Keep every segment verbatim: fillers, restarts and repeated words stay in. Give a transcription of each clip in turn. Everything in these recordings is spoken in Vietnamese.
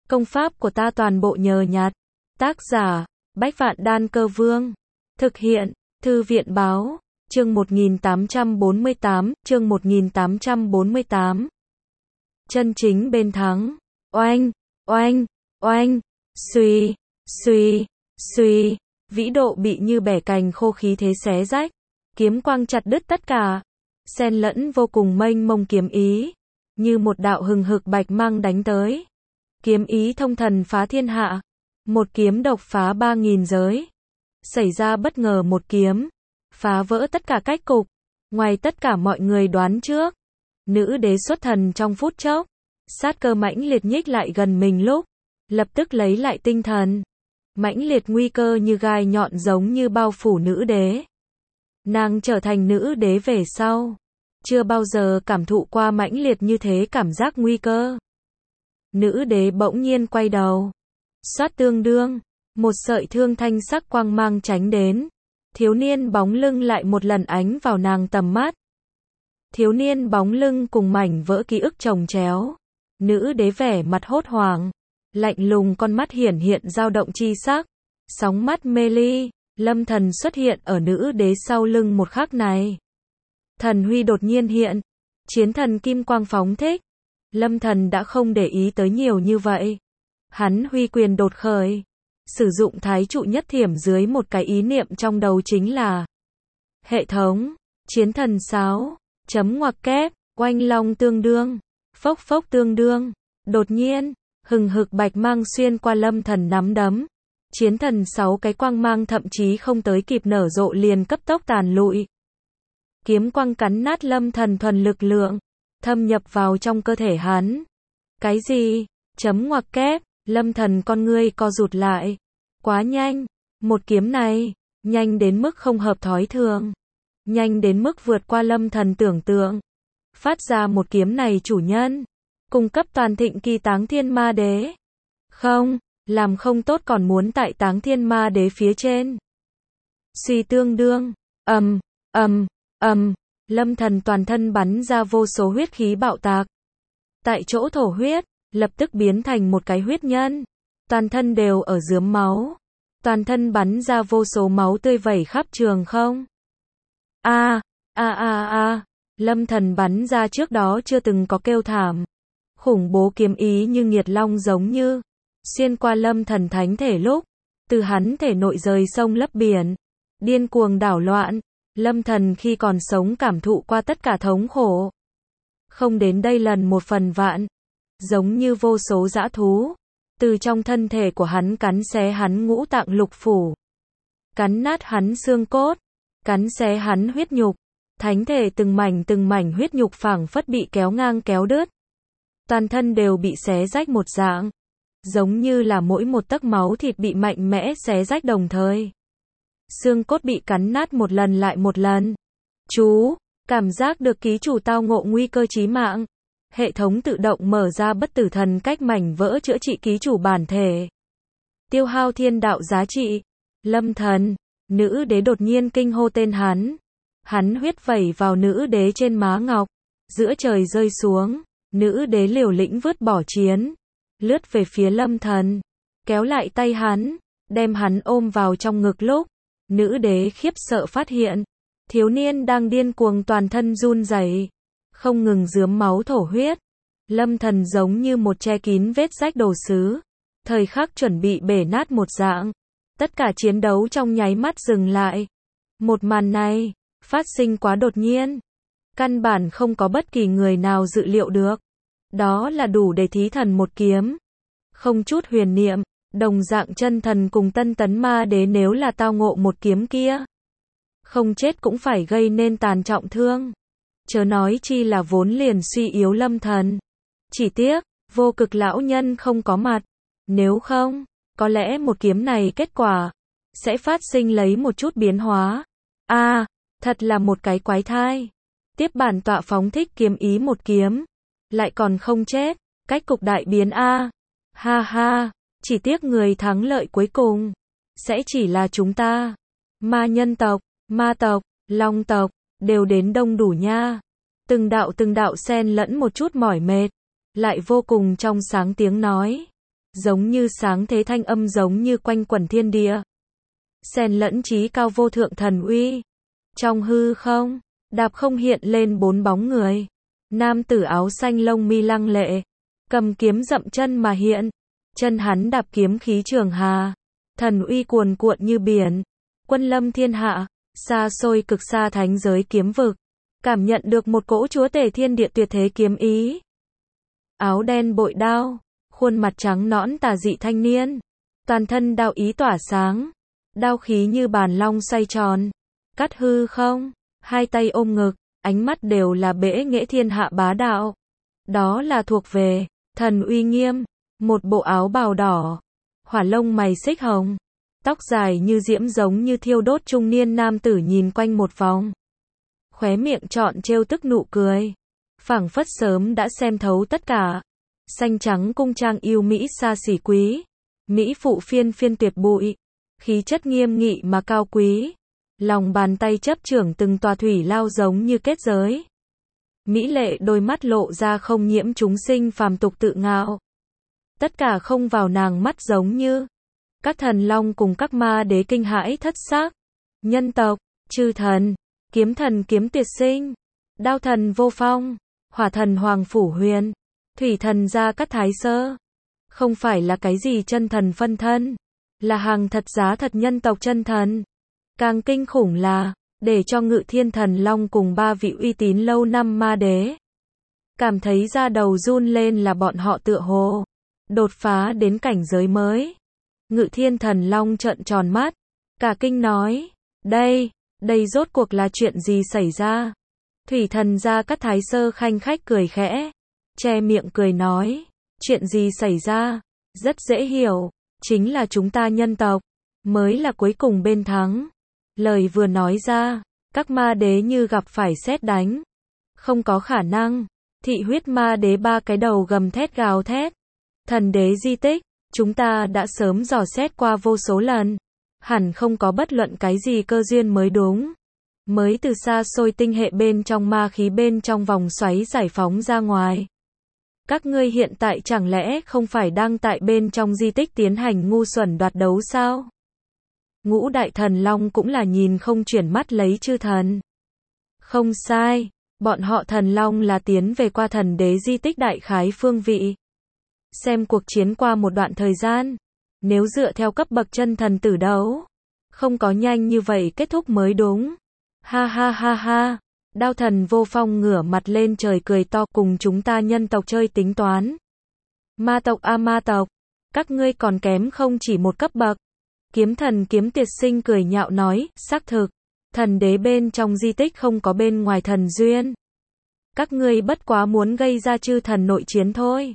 Công pháp của ta toàn bộ nhờ nhặt. Tác giả, Bách Vạn Đan Cơ Vương. Thực hiện, Thư viện Báo. Chương một nghìn tám trăm bốn mươi tám, chương một nghìn tám trăm bốn mươi tám. Chân chính bên thắng. Oanh, oanh, oanh, suy, suy, suy. Vĩ độ bị như bẻ cành khô khí thế xé rách. Kiếm quang chặt đứt tất cả. Xen lẫn vô cùng mênh mông kiếm ý. Như một đạo hừng hực bạch mang đánh tới. Kiếm ý thông thần phá thiên hạ. Một kiếm độc phá ba nghìn giới. Xảy ra bất ngờ một kiếm. Phá vỡ tất cả cách cục. Ngoài tất cả mọi người đoán trước. Nữ đế xuất thần trong phút chốc. Sát cơ mãnh liệt nhích lại gần mình lúc. Lập tức lấy lại tinh thần. Mãnh liệt nguy cơ như gai nhọn giống như bao phủ nữ đế. Nàng trở thành nữ đế về sau. Chưa bao giờ cảm thụ qua mãnh liệt như thế cảm giác nguy cơ. Nữ đế bỗng nhiên quay đầu. Xoát tương đương. Một sợi thương thanh sắc quang mang tránh đến. Thiếu niên bóng lưng lại một lần ánh vào nàng tầm mắt. Thiếu niên bóng lưng cùng mảnh vỡ ký ức chồng chéo. Nữ đế vẻ mặt hốt hoảng. Lạnh lùng con mắt hiển hiện dao động chi sắc. Sóng mắt mê ly. Lâm thần xuất hiện ở nữ đế sau lưng một khắc này. Thần huy đột nhiên hiện. Chiến thần kim quang phóng thích. Lâm thần đã không để ý tới nhiều như vậy. Hắn huy quyền đột khởi. Sử dụng thái trụ nhất thiểm dưới một cái ý niệm trong đầu chính là hệ thống, chiến thần sáo, chấm ngoặc kép, oanh long tương đương, phốc phốc tương đương. Đột nhiên, hừng hực bạch mang xuyên qua lâm thần nắm đấm. Chiến thần sáu cái quang mang thậm chí không tới kịp nở rộ liền cấp tốc tàn lụi. Kiếm quang cắn nát lâm thần thuần lực lượng, thâm nhập vào trong cơ thể hắn. Cái gì? Chấm ngoặc kép, lâm thần con ngươi co rụt lại. Quá nhanh, một kiếm này, nhanh đến mức không hợp thói thường. Nhanh đến mức vượt qua lâm thần tưởng tượng. Phát ra một kiếm này chủ nhân, cung cấp toàn thịnh kỳ Táng Thiên Ma Đế. Không, làm không tốt còn muốn tại Táng Thiên Ma Đế phía trên. Suy tương đương, ầm, ầm, ầm, lâm thần toàn thân bắn ra vô số huyết khí bạo tạc. Tại chỗ thổ huyết, lập tức biến thành một cái huyết nhân. Toàn thân đều ở rướm máu. Toàn thân bắn ra vô số máu tươi vẩy khắp trường không. A, a a a, lâm thần bắn ra trước đó chưa từng có kêu thảm. Khủng bố kiếm ý như nghiệt long giống như xuyên qua lâm thần thánh thể lúc, từ hắn thể nội rời sông lấp biển, điên cuồng đảo loạn. Lâm thần khi còn sống cảm thụ qua tất cả thống khổ. Không đến đây lần một phần vạn. Giống như vô số dã thú. Từ trong thân thể của hắn cắn xé hắn ngũ tạng lục phủ. Cắn nát hắn xương cốt. Cắn xé hắn huyết nhục. Thánh thể từng mảnh từng mảnh huyết nhục phảng phất bị kéo ngang kéo đứt. Toàn thân đều bị xé rách một dạng. Giống như là mỗi một tấc máu thịt bị mạnh mẽ xé rách đồng thời. Xương cốt bị cắn nát một lần lại một lần. Chú, cảm giác được ký chủ tao ngộ nguy cơ chí mạng. Hệ thống tự động mở ra bất tử thần cách mảnh vỡ chữa trị ký chủ bản thể. Tiêu hao thiên đạo giá trị. Lâm thần, nữ đế đột nhiên kinh hô tên hắn. Hắn huyết vẩy vào nữ đế trên má ngọc. Giữa trời rơi xuống, nữ đế liều lĩnh vứt bỏ chiến. Lướt về phía lâm thần. Kéo lại tay hắn, đem hắn ôm vào trong ngực lúc. Nữ đế khiếp sợ phát hiện. Thiếu niên đang điên cuồng toàn thân run rẩy. Không ngừng rướm máu thổ huyết. Lâm thần giống như một che kín vết rách đồ sứ. Thời khắc chuẩn bị bể nát một dạng. Tất cả chiến đấu trong nháy mắt dừng lại. Một màn này, phát sinh quá đột nhiên. Căn bản không có bất kỳ người nào dự liệu được. Đó là đủ để thí thần một kiếm. Không chút huyền niệm, đồng dạng chân thần cùng tân tấn ma đế nếu là tao ngộ một kiếm kia. Không chết cũng phải gây nên tàn trọng thương. Chớ nói chi là vốn liền suy yếu lâm thần. Chỉ tiếc, vô cực lão nhân không có mặt. Nếu không, có lẽ một kiếm này kết quả sẽ phát sinh lấy một chút biến hóa. A, à, thật là một cái quái thai. Tiếp bản tọa phóng thích kiếm ý một kiếm, lại còn không chết, cách cục đại biến a. À. Ha ha, chỉ tiếc người thắng lợi cuối cùng sẽ chỉ là chúng ta. Ma nhân tộc, ma tộc, long tộc đều đến đông đủ nha. Từng đạo từng đạo xen lẫn một chút mỏi mệt, lại vô cùng trong sáng tiếng nói. giống như sáng thế thanh âm giống như quanh quẩn thiên địa. Xen lẫn trí cao vô thượng thần uy. Trong hư không, đạp không hiện lên bốn bóng người. Nam tử áo xanh lông mi lăng lệ, cầm kiếm dậm chân mà hiện. Chân hắn đạp kiếm khí trường hà, thần uy cuồn cuộn như biển. Quân lâm thiên hạ, xa xôi cực xa thánh giới kiếm vực, cảm nhận được một cỗ chúa tể thiên địa tuyệt thế kiếm ý. Áo đen bội đao, khuôn mặt trắng nõn tà dị thanh niên, toàn thân đao ý tỏa sáng, đao khí như bàn long xoay tròn, cắt hư không, hai tay ôm ngực, ánh mắt đều là bẽ nghệ thiên hạ bá đạo. Đó là thuộc về thần uy nghiêm, một bộ áo bào đỏ, hỏa lông mày xích hồng, tóc dài như diễm giống như thiêu đốt. Trung niên nam tử nhìn quanh một vòng, khóe miệng trọn trêu tức nụ cười, phảng phất sớm đã xem thấu tất cả. Xanh trắng cung trang yêu mỹ xa xỉ quý, mỹ phụ phiên phiên tuyệt bụi, khí chất nghiêm nghị mà cao quý. Lòng bàn tay chấp trưởng từng tòa thủy lao giống như kết giới. Mỹ lệ đôi mắt lộ ra không nhiễm chúng sinh phàm tục tự ngạo. Tất cả không vào nàng mắt giống như các thần long cùng các ma đế kinh hãi thất xác. Nhân tộc, chư thần, kiếm thần kiếm tuyệt sinh, đao thần vô phong, hỏa thần hoàng phủ huyền, thủy thần gia cát thái sơ. Không phải là cái gì chân thần phân thân, là hàng thật giá thật nhân tộc chân thần. Càng kinh khủng là, để cho Ngự Thiên Thần Long cùng ba vị uy tín lâu năm ma đế cảm thấy da đầu run lên là bọn họ tựa hồ đột phá đến cảnh giới mới. Ngự Thiên Thần Long trợn tròn mắt, cả kinh nói, đây, đây rốt cuộc là chuyện gì xảy ra? Thủy thần gia cát thái sơ khanh khách cười khẽ, che miệng cười nói, chuyện gì xảy ra? Rất dễ hiểu, chính là chúng ta nhân tộc mới là cuối cùng bên thắng. Lời vừa nói ra, các ma đế như gặp phải sét đánh. Không có khả năng. Thị huyết ma đế ba cái đầu gầm thét gào thét. Thần đế di tích, chúng ta đã sớm dò xét qua vô số lần. Hẳn không có bất luận cái gì cơ duyên mới đúng. Mới từ xa xôi tinh hệ bên trong ma khí bên trong vòng xoáy giải phóng ra ngoài. Các ngươi hiện tại chẳng lẽ không phải đang tại bên trong di tích tiến hành ngu xuẩn đoạt đấu sao? Ngũ đại thần long cũng là nhìn không chuyển mắt lấy chư thần. Không sai, bọn họ thần long là tiến về qua thần đế di tích đại khái phương vị. Xem cuộc chiến qua một đoạn thời gian, nếu dựa theo cấp bậc chân thần tử đấu, không có nhanh như vậy kết thúc mới đúng. Ha ha ha ha, đao thần vô phong ngửa mặt lên trời cười to, cùng chúng ta nhân tộc chơi tính toán. Ma tộc a ma tộc, các ngươi còn kém không chỉ một cấp bậc. Kiếm thần kiếm tuyệt sinh cười nhạo nói, xác thực, thần đế bên trong di tích không có bên ngoài thần duyên. Các ngươi bất quá muốn gây ra chư thần nội chiến thôi.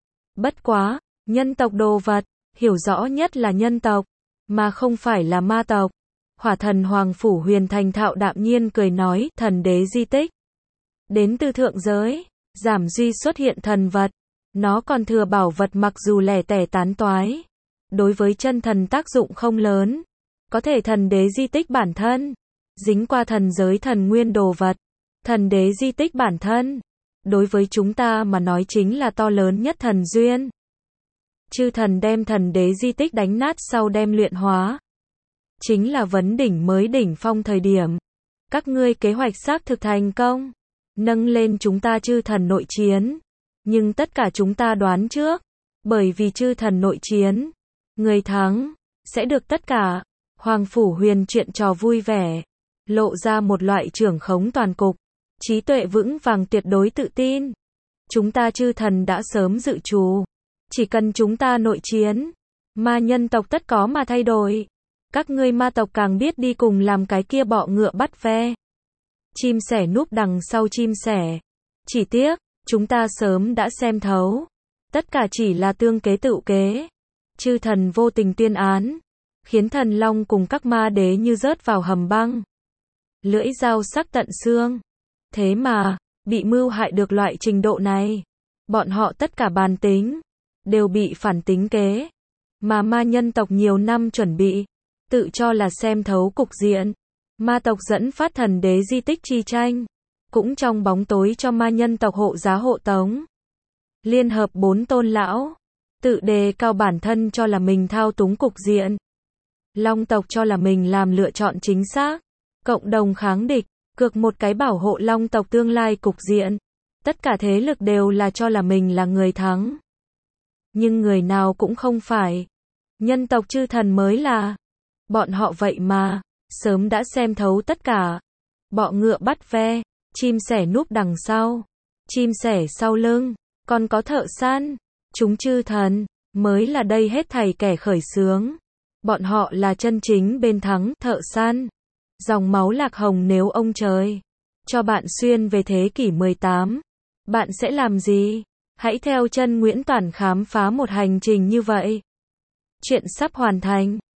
Bất quá, nhân tộc đồ vật, hiểu rõ nhất là nhân tộc, mà không phải là ma tộc. Hỏa thần Hoàng Phủ Huyền thành thạo đạm nhiên cười nói, thần đế di tích đến từ thượng giới, giảm duy xuất hiện thần vật, nó còn thừa bảo vật mặc dù lẻ tẻ tán toái, đối với chân thần tác dụng không lớn. Có thể thần đế di tích bản thân, dính qua thần giới thần nguyên đồ vật, thần đế di tích bản thân, đối với chúng ta mà nói chính là to lớn nhất thần duyên. Chư thần đem thần đế di tích đánh nát sau đem luyện hóa, chính là vấn đỉnh mới đỉnh phong thời điểm. Các ngươi kế hoạch xác thực thành công, nâng lên chúng ta chư thần nội chiến. Nhưng tất cả chúng ta đoán trước, bởi vì chư thần nội chiến, người thắng sẽ được tất cả. Hoàng Phủ Huyền chuyện trò vui vẻ, lộ ra một loại trưởng khống toàn cục, trí tuệ vững vàng tuyệt đối tự tin. Chúng ta chư thần đã sớm dự trù, chỉ cần chúng ta nội chiến, ma nhân tộc tất có mà thay đổi. Các ngươi ma tộc càng biết đi cùng làm cái kia bọ ngựa bắt ve. Chim sẻ núp đằng sau chim sẻ. Chỉ tiếc, chúng ta sớm đã xem thấu. Tất cả chỉ là tương kế tựu kế. Chư thần vô tình tuyên án, khiến thần long cùng các ma đế như rớt vào hầm băng. Lưỡi dao sắc tận xương. Thế mà, bị mưu hại được loại trình độ này. Bọn họ tất cả bàn tính, đều bị phản tính kế. Mà ma nhân tộc nhiều năm chuẩn bị, tự cho là xem thấu cục diện. Ma tộc dẫn phát thần đế di tích chi tranh, cũng trong bóng tối cho ma nhân tộc hộ giá hộ tống. Liên hợp bốn tôn lão, Tự đề cao bản thân cho là mình thao túng cục diện. Long tộc cho là mình làm lựa chọn chính xác. Cộng đồng kháng địch, cược một cái bảo hộ Long tộc tương lai cục diện. Tất cả thế lực đều là cho là mình là người thắng. Nhưng người nào cũng không phải. Nhân tộc chư thần mới là. Bọn họ vậy mà, sớm đã xem thấu tất cả. Bọ ngựa bắt ve, chim sẻ núp đằng sau, chim sẻ sau lưng, còn có thợ săn. Chúng chư thần, mới là đây hết thảy kẻ khởi xướng. Bọn họ là chân chính bên thắng, thợ săn. Dòng máu lạc hồng nếu ông trời cho bạn xuyên về thế kỷ mười tám, bạn sẽ làm gì? Hãy theo chân Nguyễn Toản khám phá một hành trình như vậy. Chuyện sắp hoàn thành.